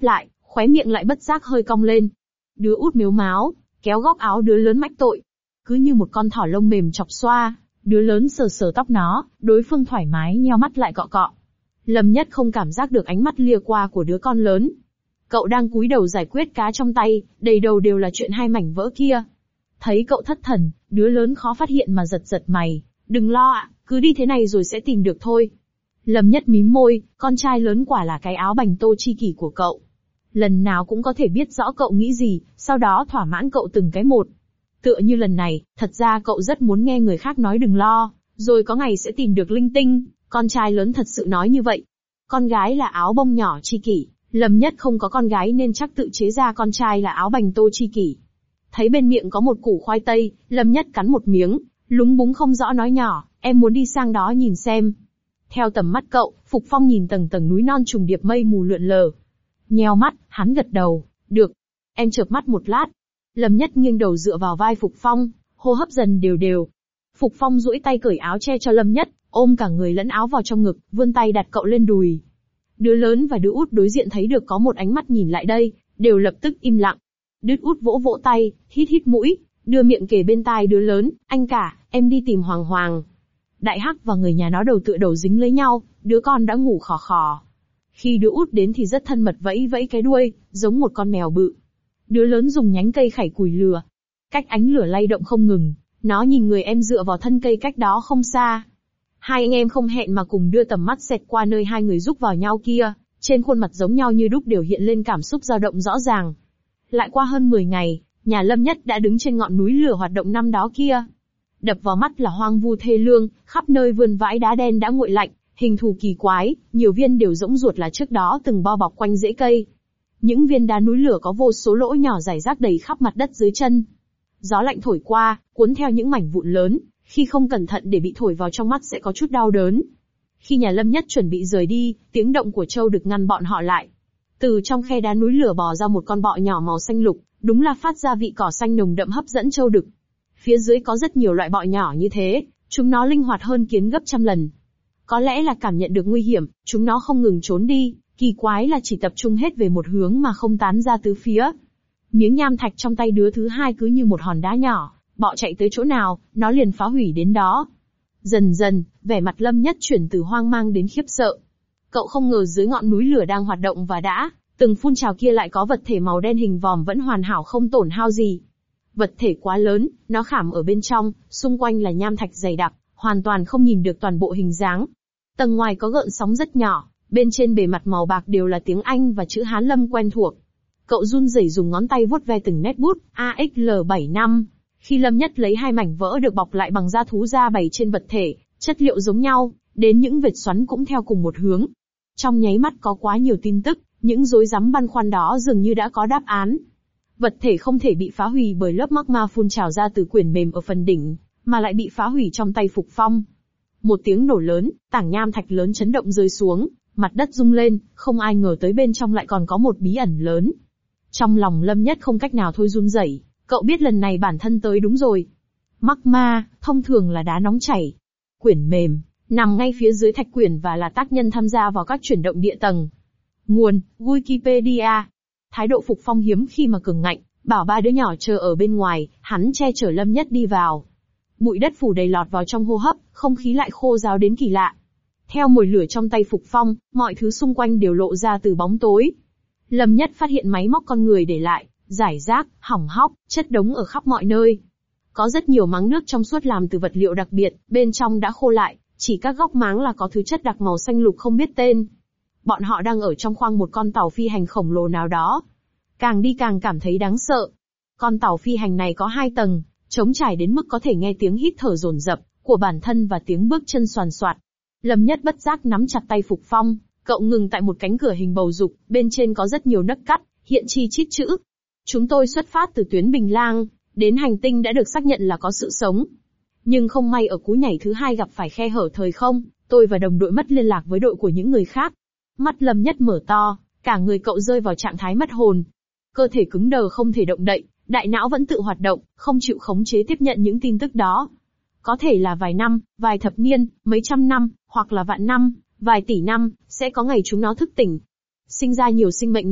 Khóe miệng lại bất giác hơi cong lên. Đứa út mếu máo, kéo góc áo đứa lớn mách tội. Cứ như một con thỏ lông mềm chọc xoa, đứa lớn sờ sờ tóc nó, đối phương thoải mái nheo mắt lại cọ cọ. Lâm Nhất không cảm giác được ánh mắt lia qua của đứa con lớn. Cậu đang cúi đầu giải quyết cá trong tay, đầy đầu đều là chuyện hai mảnh vỡ kia. Thấy cậu thất thần, đứa lớn khó phát hiện mà giật giật mày. Đừng lo ạ, cứ đi thế này rồi sẽ tìm được thôi. Lâm Nhất mím môi, con trai lớn quả là cái áo bành tô chi kỷ của cậu. Lần nào cũng có thể biết rõ cậu nghĩ gì, sau đó thỏa mãn cậu từng cái một. Tựa như lần này, thật ra cậu rất muốn nghe người khác nói đừng lo, rồi có ngày sẽ tìm được linh tinh, con trai lớn thật sự nói như vậy. Con gái là áo bông nhỏ chi kỷ, Lâm Nhất không có con gái nên chắc tự chế ra con trai là áo bành tô chi kỷ. Thấy bên miệng có một củ khoai tây, Lâm Nhất cắn một miếng, lúng búng không rõ nói nhỏ, em muốn đi sang đó nhìn xem. Theo tầm mắt cậu, Phục Phong nhìn tầng tầng núi non trùng điệp mây mù lượn lờ. Nheo mắt, hắn gật đầu, được. Em chợp mắt một lát. Lâm Nhất nghiêng đầu dựa vào vai Phục Phong, hô hấp dần đều đều. Phục Phong duỗi tay cởi áo che cho Lâm Nhất, ôm cả người lẫn áo vào trong ngực, vươn tay đặt cậu lên đùi. Đứa lớn và đứa út đối diện thấy được có một ánh mắt nhìn lại đây, đều lập tức im lặng. Đứa út vỗ vỗ tay, hít hít mũi, đưa miệng kề bên tai đứa lớn, anh cả, em đi tìm Hoàng Hoàng. Đại Hắc và người nhà nó đầu tựa đầu dính lấy nhau, đứa con đã ngủ khò khò. Khi đứa út đến thì rất thân mật vẫy vẫy cái đuôi, giống một con mèo bự. Đứa lớn dùng nhánh cây khảy củi lửa. Cách ánh lửa lay động không ngừng, nó nhìn người em dựa vào thân cây cách đó không xa. Hai anh em không hẹn mà cùng đưa tầm mắt xẹt qua nơi hai người rúc vào nhau kia, trên khuôn mặt giống nhau như đúc đều hiện lên cảm xúc dao động rõ ràng. Lại qua hơn mười ngày, nhà Lâm Nhất đã đứng trên ngọn núi lửa hoạt động năm đó kia. Đập vào mắt là hoang vu thê lương, khắp nơi vườn vãi đá đen đã nguội lạnh, hình thù kỳ quái, nhiều viên đều rỗng ruột là trước đó từng bao bọc quanh rễ cây. Những viên đá núi lửa có vô số lỗ nhỏ rải rác đầy khắp mặt đất dưới chân. Gió lạnh thổi qua, cuốn theo những mảnh vụn lớn, khi không cẩn thận để bị thổi vào trong mắt sẽ có chút đau đớn. Khi nhà Lâm Nhất chuẩn bị rời đi, tiếng động của trâu đực ngăn bọn họ lại. Từ trong khe đá núi lửa bò ra một con bọ nhỏ màu xanh lục, đúng là phát ra vị cỏ xanh nồng đậm hấp dẫn trâu đực. Phía dưới có rất nhiều loại bọ nhỏ như thế, chúng nó linh hoạt hơn kiến gấp trăm lần. Có lẽ là cảm nhận được nguy hiểm, chúng nó không ngừng trốn đi, kỳ quái là chỉ tập trung hết về một hướng mà không tán ra tứ phía. Miếng nham thạch trong tay đứa thứ hai cứ như một hòn đá nhỏ, bọ chạy tới chỗ nào, nó liền phá hủy đến đó. Dần dần, vẻ mặt Lâm Nhất chuyển từ hoang mang đến khiếp sợ. Cậu không ngờ dưới ngọn núi lửa đang hoạt động và đã từng phun trào kia lại có vật thể màu đen hình vòm vẫn hoàn hảo không tổn hao gì. Vật thể quá lớn, nó khảm ở bên trong, xung quanh là nham thạch dày đặc, hoàn toàn không nhìn được toàn bộ hình dáng. Tầng ngoài có gợn sóng rất nhỏ, bên trên bề mặt màu bạc đều là tiếng Anh và chữ Hán Lâm quen thuộc. Cậu run rẩy dùng ngón tay vuốt ve từng nét bút, A X L bảy năm. Khi Lâm Nhất lấy hai mảnh vỡ được bọc lại bằng da thú ra bày trên vật thể, chất liệu giống nhau, đến những vệt xoắn cũng theo cùng một hướng. Trong nháy mắt có quá nhiều tin tức, những rối rắm băn khoăn đó dường như đã có đáp án. Vật thể không thể bị phá hủy bởi lớp magma phun trào ra từ quyển mềm ở phần đỉnh, mà lại bị phá hủy trong tay Phục Phong. Một tiếng nổ lớn, tảng nham thạch lớn chấn động rơi xuống, mặt đất rung lên, không ai ngờ tới bên trong lại còn có một bí ẩn lớn. Trong lòng Lâm Nhất không cách nào thôi run rẩy, cậu biết lần này bản thân tới đúng rồi. Magma, thông thường là đá nóng chảy. Quyển mềm, nằm ngay phía dưới thạch quyển và là tác nhân tham gia vào các chuyển động địa tầng. Nguồn, Wikipedia. Thái độ Phục Phong hiếm khi mà cường ngạnh, bảo ba đứa nhỏ chờ ở bên ngoài, hắn che chở Lâm Nhất đi vào. Bụi đất phủ đầy lọt vào trong hô hấp, không khí lại khô ráo đến kỳ lạ. Theo mồi lửa trong tay Phục Phong, mọi thứ xung quanh đều lộ ra từ bóng tối. Lâm Nhất phát hiện máy móc con người để lại, rải rác, hỏng hóc, chất đống ở khắp mọi nơi. Có rất nhiều máng nước trong suốt làm từ vật liệu đặc biệt, bên trong đã khô lại, chỉ các góc máng là có thứ chất đặc màu xanh lục không biết tên. Bọn họ đang ở trong khoang một con tàu phi hành khổng lồ nào đó. Càng đi càng cảm thấy đáng sợ. Con tàu phi hành này có hai tầng, trống trải đến mức có thể nghe tiếng hít thở dồn dập của bản thân và tiếng bước chân soàn soạt. Lâm Nhất bất giác nắm chặt tay Phục Phong, cậu ngừng tại một cánh cửa hình bầu dục, bên trên có rất nhiều nấc cắt, hiện chi chít chữ. Chúng tôi xuất phát từ tuyến Bình Lang, đến hành tinh đã được xác nhận là có sự sống. Nhưng không may ở cú nhảy thứ hai gặp phải khe hở thời không, tôi và đồng đội mất liên lạc với đội của những người khác. Mắt Lâm Nhất mở to, cả người cậu rơi vào trạng thái mất hồn. Cơ thể cứng đờ không thể động đậy, đại não vẫn tự hoạt động, không chịu khống chế tiếp nhận những tin tức đó. Có thể là vài năm, vài thập niên, mấy trăm năm, hoặc là vạn năm, vài tỷ năm, sẽ có ngày chúng nó thức tỉnh. Sinh ra nhiều sinh mệnh nhỏ,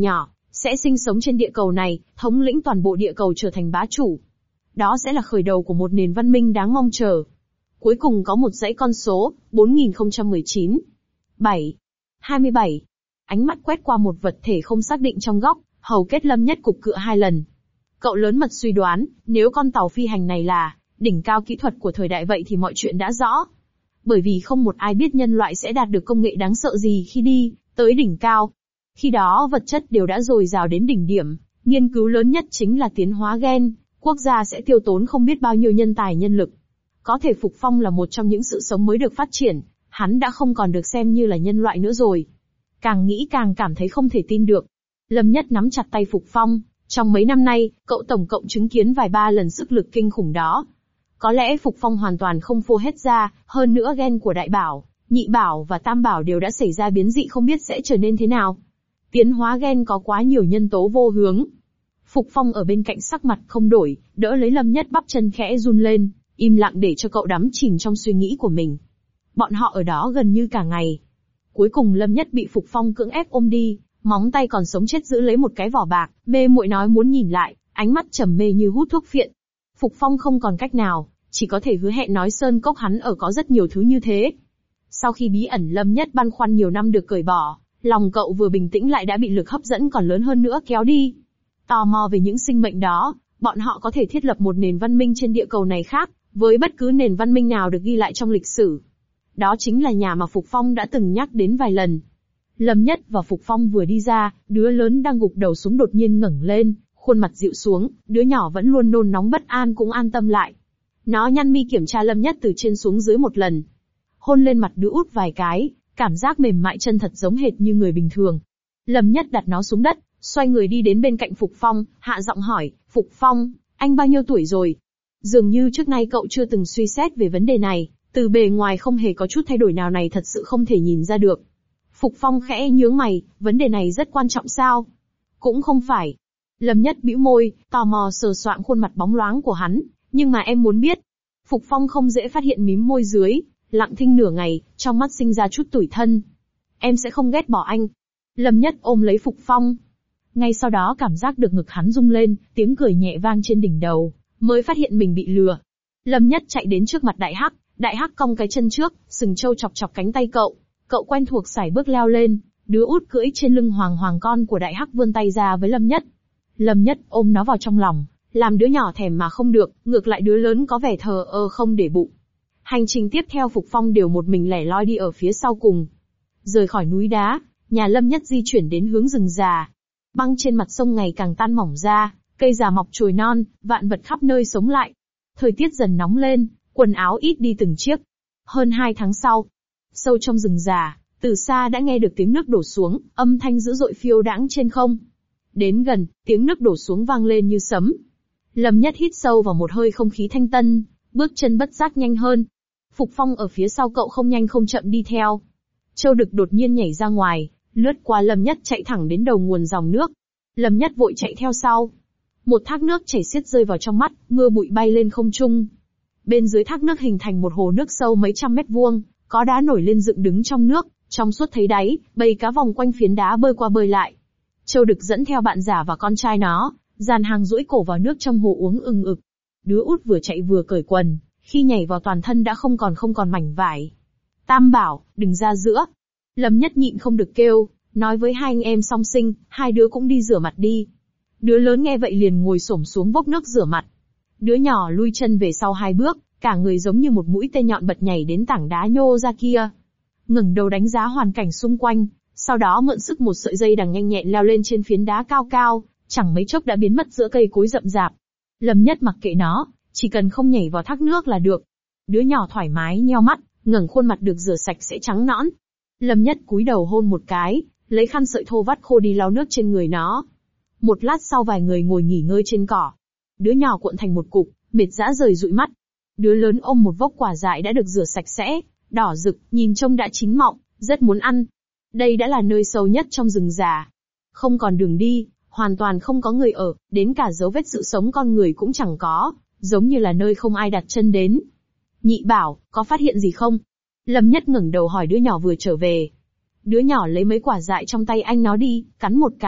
sẽ sinh sống trên địa cầu này, thống lĩnh toàn bộ địa cầu trở thành bá chủ. Đó sẽ là khởi đầu của một nền văn minh đáng mong chờ. Cuối cùng có một dãy con số, bốn nghìn không trăm mười chín. bảy. hai mươi bảy. Ánh mắt quét qua một vật thể không xác định trong góc, hầu kết Lâm Nhất cục cựa hai lần. Cậu lớn mật suy đoán, nếu con tàu phi hành này là đỉnh cao kỹ thuật của thời đại vậy thì mọi chuyện đã rõ. Bởi vì không một ai biết nhân loại sẽ đạt được công nghệ đáng sợ gì khi đi tới đỉnh cao. Khi đó vật chất đều đã dồi dào đến đỉnh điểm, nghiên cứu lớn nhất chính là tiến hóa gen, quốc gia sẽ tiêu tốn không biết bao nhiêu nhân tài nhân lực. Có thể Phục Phong là một trong những sự sống mới được phát triển, hắn đã không còn được xem như là nhân loại nữa rồi. Càng nghĩ càng cảm thấy không thể tin được. Lâm Nhất nắm chặt tay Phục Phong, trong mấy năm nay, cậu tổng cộng chứng kiến vài ba lần sức lực kinh khủng đó. Có lẽ Phục Phong hoàn toàn không phô hết ra, hơn nữa gen của Đại Bảo, Nhị Bảo và Tam Bảo đều đã xảy ra biến dị không biết sẽ trở nên thế nào. Tiến hóa gen có quá nhiều nhân tố vô hướng. Phục Phong ở bên cạnh sắc mặt không đổi, đỡ lấy Lâm Nhất bắp chân khẽ run lên, im lặng để cho cậu đắm chìm trong suy nghĩ của mình. Bọn họ ở đó gần như cả ngày. Cuối cùng Lâm Nhất bị Phục Phong cưỡng ép ôm đi, móng tay còn sống chết giữ lấy một cái vỏ bạc, mê muội nói muốn nhìn lại, ánh mắt trầm mê như hút thuốc phiện. Phục Phong không còn cách nào, chỉ có thể hứa hẹn nói Sơn Cốc hắn ở có rất nhiều thứ như thế. Sau khi bí ẩn Lâm Nhất băn khoăn nhiều năm được cởi bỏ, lòng cậu vừa bình tĩnh lại đã bị lực hấp dẫn còn lớn hơn nữa kéo đi. Tò mò về những sinh mệnh đó, bọn họ có thể thiết lập một nền văn minh trên địa cầu này khác, với bất cứ nền văn minh nào được ghi lại trong lịch sử. Đó chính là nhà mà Phục Phong đã từng nhắc đến vài lần. Lâm Nhất và Phục Phong vừa đi ra, đứa lớn đang gục đầu xuống đột nhiên ngẩng lên, khuôn mặt dịu xuống, đứa nhỏ vẫn luôn nôn nóng bất an cũng an tâm lại. Nó nhăn mi kiểm tra Lâm Nhất từ trên xuống dưới một lần. Hôn lên mặt đứa út vài cái, cảm giác mềm mại chân thật giống hệt như người bình thường. Lâm Nhất đặt nó xuống đất, xoay người đi đến bên cạnh Phục Phong, hạ giọng hỏi, Phục Phong, anh bao nhiêu tuổi rồi? Dường như trước nay cậu chưa từng suy xét về vấn đề này, từ bề ngoài không hề có chút thay đổi nào này thật sự không thể nhìn ra được. Phục Phong khẽ nhướng mày, vấn đề này rất quan trọng sao? Cũng không phải. Lâm Nhất bĩu môi, tò mò sờ soạng khuôn mặt bóng loáng của hắn, nhưng mà em muốn biết. Phục Phong không dễ phát hiện mím môi dưới, lặng thinh nửa ngày, trong mắt sinh ra chút tủi thân. Em sẽ không ghét bỏ anh. Lâm Nhất ôm lấy Phục Phong. Ngay sau đó cảm giác được ngực hắn rung lên, tiếng cười nhẹ vang trên đỉnh đầu, mới phát hiện mình bị lừa. Lâm Nhất chạy đến trước mặt Đại Hắc, Đại Hắc cong cái chân trước, sừng trâu chọc chọc cánh tay cậu. Cậu quen thuộc sải bước leo lên, đứa út cưỡi trên lưng hoàng hoàng con của Đại Hắc vươn tay ra với Lâm Nhất. Lâm Nhất ôm nó vào trong lòng, làm đứa nhỏ thèm mà không được, ngược lại đứa lớn có vẻ thờ ơ không để bụng. Hành trình tiếp theo Phục Phong đều một mình lẻ loi đi ở phía sau cùng. Rời khỏi núi đá, nhà Lâm Nhất di chuyển đến hướng rừng già. Băng trên mặt sông ngày càng tan mỏng ra, cây già mọc chồi non, vạn vật khắp nơi sống lại. Thời tiết dần nóng lên, quần áo ít đi từng chiếc. Hơn hai tháng sau, sâu trong rừng già, từ xa đã nghe được tiếng nước đổ xuống, âm thanh dữ dội phiêu đãng trên không. Đến gần, tiếng nước đổ xuống vang lên như sấm. Lâm Nhất hít sâu vào một hơi không khí thanh tân, bước chân bất giác nhanh hơn. Phục Phong ở phía sau cậu không nhanh không chậm đi theo. Châu Đực đột nhiên nhảy ra ngoài, lướt qua Lâm Nhất chạy thẳng đến đầu nguồn dòng nước. Lâm Nhất vội chạy theo sau. Một thác nước chảy xiết rơi vào trong mắt, mưa bụi bay lên không trung. Bên dưới thác nước hình thành một hồ nước sâu mấy trăm mét vuông, có đá nổi lên dựng đứng trong nước, trong suốt thấy đáy, bầy cá vòng quanh phiến đá bơi qua bơi lại. Châu Đực dẫn theo bạn già và con trai nó, dàn hàng duỗi cổ vào nước trong hồ uống ừng ực. Đứa út vừa chạy vừa cởi quần, khi nhảy vào toàn thân đã không còn không còn mảnh vải. Tam Bảo, đừng ra giữa. Lâm Nhất nhịn không được kêu, nói với hai anh em song sinh, hai đứa cũng đi rửa mặt đi. Đứa lớn nghe vậy liền ngồi xổm xuống vốc nước rửa mặt. Đứa nhỏ lui chân về sau hai bước, cả người giống như một mũi tên nhọn bật nhảy đến tảng đá nhô ra kia. Ngẩng đầu đánh giá hoàn cảnh xung quanh, sau đó mượn sức một sợi dây đằng nhanh nhẹn leo lên trên phiến đá cao cao, chẳng mấy chốc đã biến mất giữa cây cối rậm rạp. Lâm Nhất mặc kệ nó, chỉ cần không nhảy vào thác nước là được. Đứa nhỏ thoải mái nheo mắt, ngẩng khuôn mặt được rửa sạch sẽ trắng nõn. Lâm Nhất cúi đầu hôn một cái, lấy khăn sợi thô vắt khô đi lau nước trên người nó. Một lát sau vài người ngồi nghỉ ngơi trên cỏ. Đứa nhỏ cuộn thành một cục, mệt rã rời dụi mắt. Đứa lớn ôm một vốc quả dại đã được rửa sạch sẽ, đỏ rực, nhìn trông đã chín mọng, rất muốn ăn. Đây đã là nơi sâu nhất trong rừng già. Không còn đường đi, hoàn toàn không có người ở, đến cả dấu vết sự sống con người cũng chẳng có, giống như là nơi không ai đặt chân đến. Nhị Bảo, có phát hiện gì không? Lâm Nhất ngẩng đầu hỏi đứa nhỏ vừa trở về. Đứa nhỏ lấy mấy quả dại trong tay anh nó đi, cắn một cái,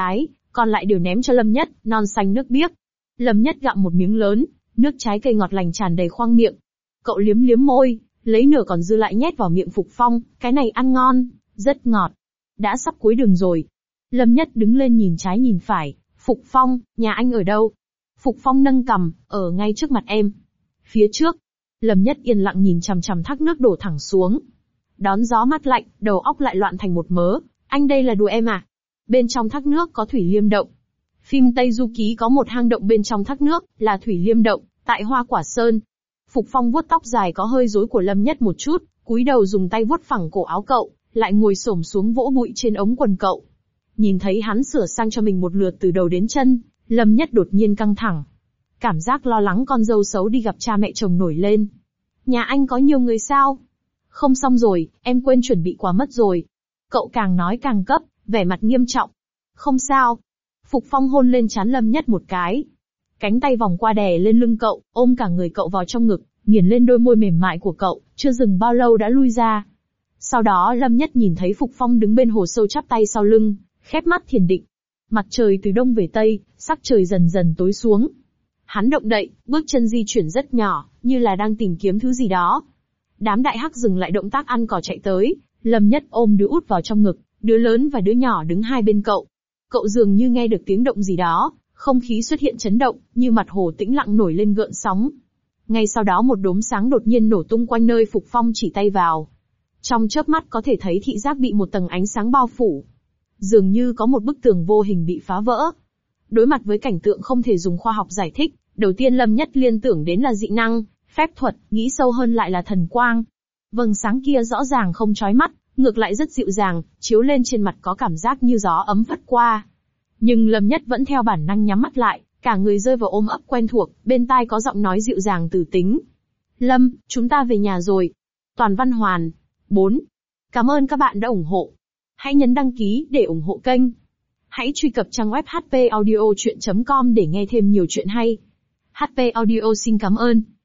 còn lại đều ném cho Lâm Nhất, non xanh nước biếc. Lâm Nhất gặm một miếng lớn, nước trái cây ngọt lành tràn đầy khoang miệng. Cậu liếm liếm môi, lấy nửa còn dư lại nhét vào miệng Phục Phong, cái này ăn ngon, rất ngọt. Đã sắp cuối đường rồi. Lâm Nhất đứng lên nhìn trái nhìn phải, Phục Phong, nhà anh ở đâu? Phục Phong nâng cằm, ở ngay trước mặt em. Phía trước. Lâm Nhất yên lặng nhìn chằm chằm thác nước đổ thẳng xuống. Đón gió mát lạnh, đầu óc lại loạn thành một mớ. Anh đây là đùa em à? Bên trong thác nước có Thủy Liêm Động. Phim Tây Du Ký có một hang động bên trong thác nước, là Thủy Liêm Động, tại Hoa Quả Sơn. Phục Phong vuốt tóc dài có hơi rối của Lâm Nhất một chút, cúi đầu dùng tay vuốt phẳng cổ áo cậu, lại ngồi xổm xuống vỗ bụi trên ống quần cậu. Nhìn thấy hắn sửa sang cho mình một lượt từ đầu đến chân, Lâm Nhất đột nhiên căng thẳng. Cảm giác lo lắng con dâu xấu đi gặp cha mẹ chồng nổi lên. Nhà anh có nhiều người sao? Không xong rồi, em quên chuẩn bị quà mất rồi. Cậu càng nói càng cấp, vẻ mặt nghiêm trọng. Không sao. Phục Phong hôn lên trán Lâm Nhất một cái. Cánh tay vòng qua đè lên lưng cậu, ôm cả người cậu vào trong ngực, nghiền lên đôi môi mềm mại của cậu, chưa dừng bao lâu đã lui ra. Sau đó Lâm Nhất nhìn thấy Phục Phong đứng bên hồ sâu chắp tay sau lưng, khép mắt thiền định. Mặt trời từ đông về tây, sắc trời dần dần tối xuống. Hắn động đậy, bước chân di chuyển rất nhỏ, như là đang tìm kiếm thứ gì đó. Đám đại hắc dừng lại động tác ăn cỏ chạy tới, Lâm Nhất ôm đứa út vào trong ngực, đứa lớn và đứa nhỏ đứng hai bên cậu. Cậu dường như nghe được tiếng động gì đó, không khí xuất hiện chấn động, như mặt hồ tĩnh lặng nổi lên gợn sóng. Ngay sau đó một đốm sáng đột nhiên nổ tung quanh nơi Phục Phong chỉ tay vào. Trong chớp mắt có thể thấy thị giác bị một tầng ánh sáng bao phủ. Dường như có một bức tường vô hình bị phá vỡ. Đối mặt với cảnh tượng không thể dùng khoa học giải thích, đầu tiên Lâm Nhất liên tưởng đến là dị năng, phép thuật, nghĩ sâu hơn lại là thần quang. Vầng sáng kia rõ ràng không chói mắt, ngược lại rất dịu dàng, chiếu lên trên mặt có cảm giác như gió ấm phất qua. Nhưng Lâm Nhất vẫn theo bản năng nhắm mắt lại, cả người rơi vào ôm ấp quen thuộc, bên tai có giọng nói dịu dàng từ tính. Lâm, chúng ta về nhà rồi. Toàn Văn Hoàn. bốn. Cảm ơn các bạn đã ủng hộ. Hãy nhấn đăng ký để ủng hộ kênh. Hãy truy cập trang web h p audio chuyện chấm com để nghe thêm nhiều chuyện hay. hát pê Audio xin cảm ơn.